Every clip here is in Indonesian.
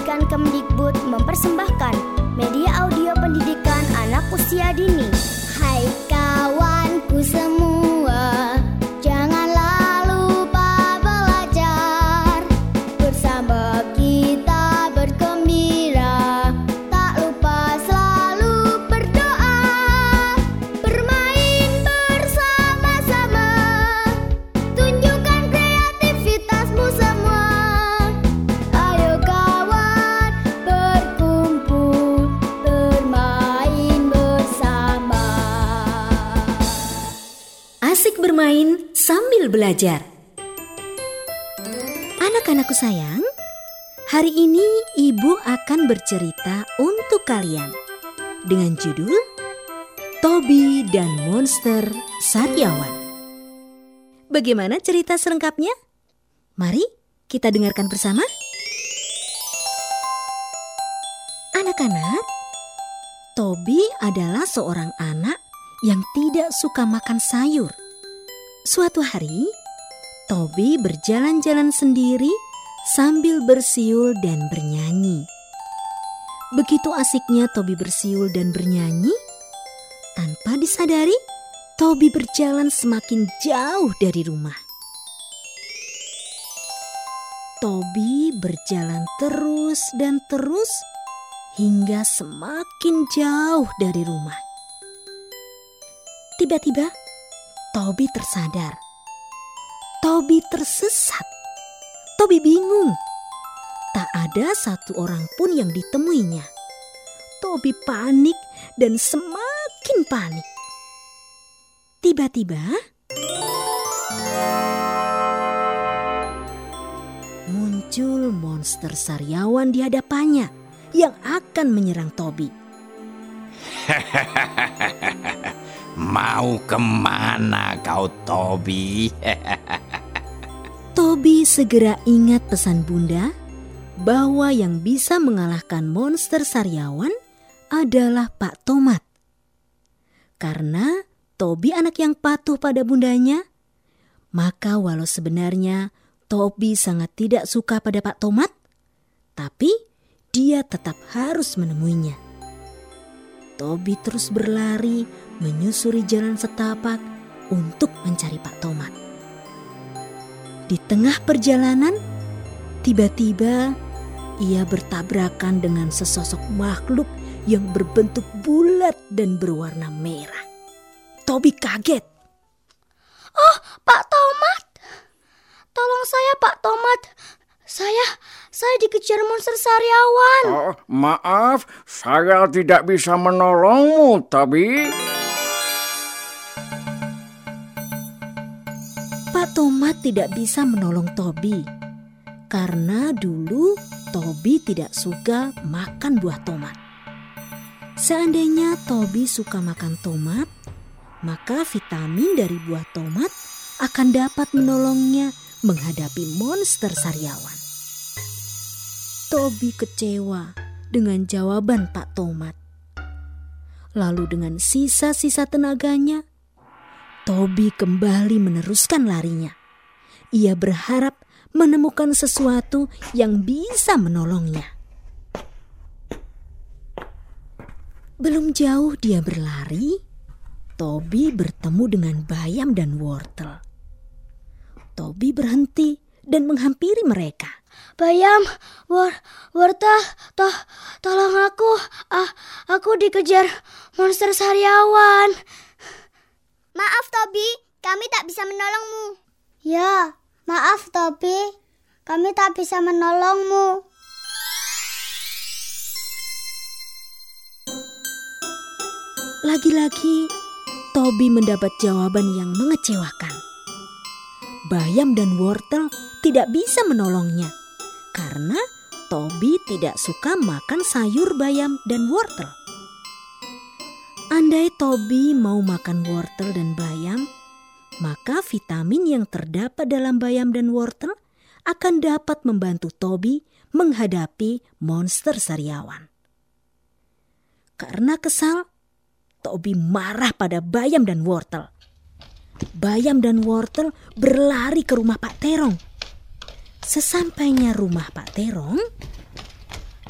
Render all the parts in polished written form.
Pendidikan Kemdikbud mempersembahkan media audio pendidikan anak usia dini. Hai kawanku semua, janganlah lupa belajar. Bersama kita bergembira, tak lupa selalu berdoa. Bermain bersama-sama, tunjukkan kreativitasmu semua. Ayo kawan, berkumpul, bermain bersama. Asik bermain sambil belajar. Anak-anakku sayang, hari ini Ibu akan bercerita untuk kalian dengan judul Toby dan Monster Sariawan. Bagaimana cerita selengkapnya? Mari kita dengarkan bersama. Anak-anak, Toby adalah seorang anak yang tidak suka makan sayur. Suatu hari, Toby berjalan-jalan sendiri sambil bersiul dan bernyanyi. Begitu asiknya Toby bersiul dan bernyanyi, tanpa disadari, Toby berjalan semakin jauh dari rumah. Toby berjalan terus dan terus hingga semakin jauh dari rumah. Tiba-tiba, Toby tersadar. Toby tersesat. Toby bingung. Tak ada satu orang pun yang ditemuinya. Toby panik dan semakin panik. Tiba-tiba, muncul monster sariawan di hadapannya yang akan menyerang Toby. Mau kemana kau, Toby? Toby segera ingat pesan Bunda bahwa yang bisa mengalahkan monster sariawan adalah Pak Tomat. Karena Toby anak yang patuh pada bundanya, maka walau sebenarnya Toby sangat tidak suka pada Pak Tomat, tapi dia tetap harus menemuinya. Toby terus berlari menyusuri jalan setapak untuk mencari Pak Tomat. Di tengah perjalanan, tiba-tiba ia bertabrakan dengan sesosok makhluk yang berbentuk bulat dan berwarna merah. Toby kaget. Oh, Pak Tomat. Tolong saya, Pak Tomat. Saya dikejar monster sariawan. Oh, maaf, saya tidak bisa menolongmu, Toby. Pak Tomat tidak bisa menolong Toby karena dulu Toby tidak suka makan buah tomat. Seandainya Toby suka makan tomat, maka vitamin dari buah tomat akan dapat menolongnya menghadapi monster sariawan. Toby kecewa dengan jawaban Pak Tomat. Lalu dengan sisa-sisa tenaganya, Toby kembali meneruskan larinya. Ia berharap menemukan sesuatu yang bisa menolongnya. Belum jauh dia berlari, Toby bertemu dengan bayam dan wortel. Toby berhenti dan menghampiri mereka. Bayam, wortel, tolong aku. Aku dikejar monster sariawan. Maaf Toby, kami tak bisa menolongmu. Ya, maaf Toby, kami tak bisa menolongmu. Lagi-lagi, Toby mendapat jawaban yang mengecewakan. Bayam dan wortel tidak bisa menolongnya karena Toby tidak suka makan sayur bayam dan wortel. Andai Toby mau makan wortel dan bayam, maka vitamin yang terdapat dalam bayam dan wortel akan dapat membantu Toby menghadapi monster sariawan. Karena kesal, Toby marah pada bayam dan wortel. Bayam dan wortel berlari ke rumah Pak Terong. Sesampainya rumah Pak Terong,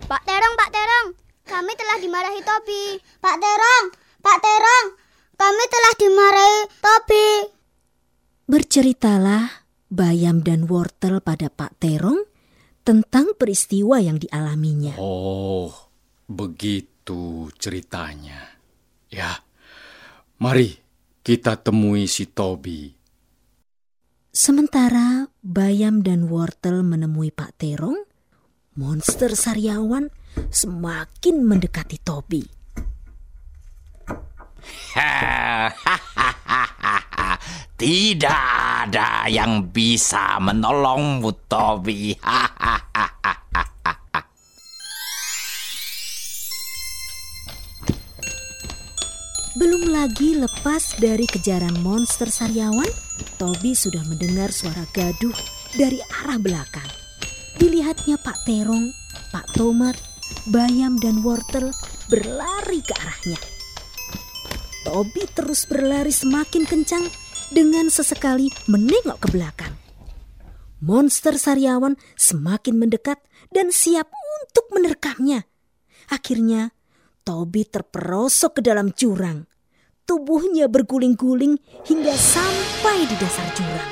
Pak Terong, kami telah dimarahi Tobi. Pak Terong, kami telah dimarahi Tobi. Berceritalah Bayam dan Wortel pada Pak Terong tentang peristiwa yang dialaminya. Oh, begitu ceritanya. Ya, mari kita temui si Tobi. Sementara Bayam dan Wortel menemui Pak Terong, monster sariawan semakin mendekati Tobi. Tidak ada yang bisa menolongmu, Tobi. Belum lagi lepas dari kejaran monster sariawan, Tobi sudah mendengar suara gaduh dari arah belakang. Dilihatnya Pak Terong, Pak Tomat, Bayam dan Wortel berlari ke arahnya. Tobi terus berlari semakin kencang dengan sesekali menengok ke belakang. Monster sariawan semakin mendekat dan siap untuk menerkamnya. Akhirnya Tobi terperosok ke dalam jurang. Tubuhnya berguling-guling hingga sampai di dasar jurang.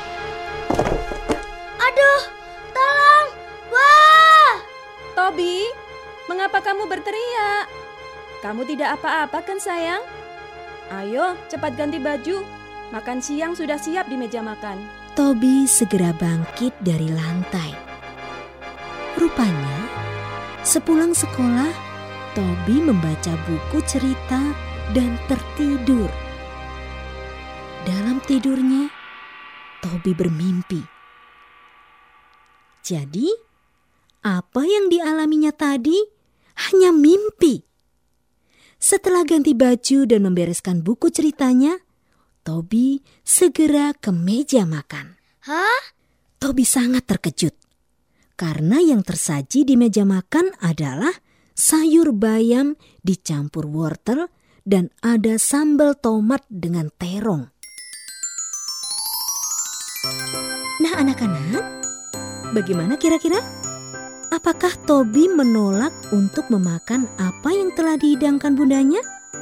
Aduh, tolong! Wah! Tobi, mengapa kamu berteriak? Kamu tidak apa-apa kan sayang? Ayo cepat ganti baju. Makan siang sudah siap di meja makan. Tobi segera bangkit dari lantai. Rupanya, sepulang sekolah, Tobi membaca buku cerita dan tertidur. Dalam tidurnya, Tobi bermimpi. Jadi, apa yang dialaminya tadi hanya mimpi. Setelah ganti baju dan membereskan buku ceritanya, Tobi segera ke meja makan. Hah? Tobi sangat terkejut karena yang tersaji di meja makan adalah sayur bayam dicampur wortel dan ada sambal tomat dengan terong. Nah anak-anak, bagaimana kira-kira? Apakah Tobi menolak untuk memakan apa yang telah dihidangkan bundanya?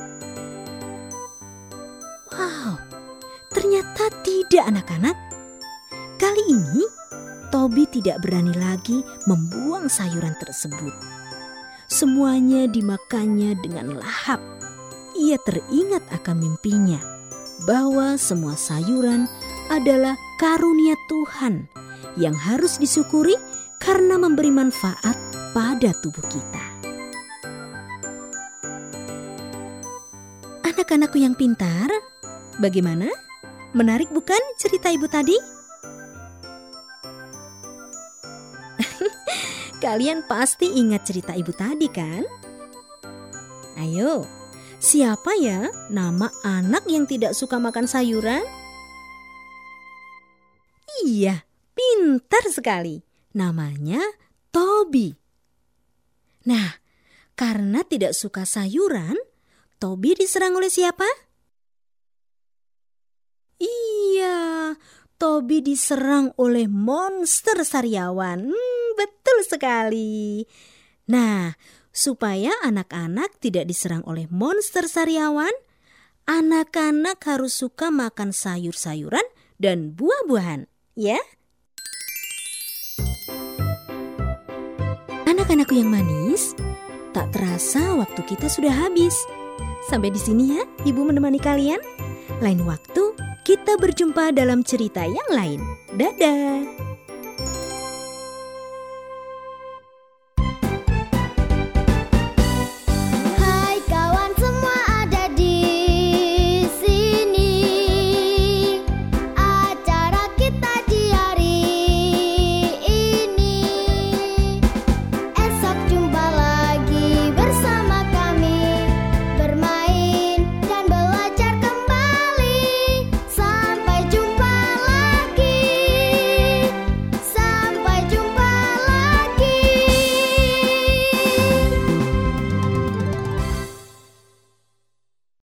Wow, ternyata tidak anak-anak. Kali ini Tobi tidak berani lagi membuang sayuran tersebut. Semuanya dimakannya dengan lahap. Ia teringat akan mimpinya bahwa semua sayuran adalah karunia Tuhan yang harus disyukuri karena memberi manfaat pada tubuh kita. Anak-anakku yang pintar, bagaimana? Menarik bukan cerita ibu tadi? Kalian pasti ingat cerita ibu tadi kan? Ayo, siapa ya nama anak yang tidak suka makan sayuran? Iya, pintar sekali. Namanya Tobi. Nah, karena tidak suka sayuran, Tobi diserang oleh siapa? Iya, Tobi diserang oleh monster sariawan. Betul sekali. Nah, supaya anak-anak tidak diserang oleh monster sariawan, anak-anak harus suka makan sayur-sayuran dan buah-buahan, ya? Anak-anakku yang manis, tak terasa waktu kita sudah habis. Sampai di sini ya, Ibu menemani kalian. Lain waktu, kita berjumpa dalam cerita yang lain. Dadah!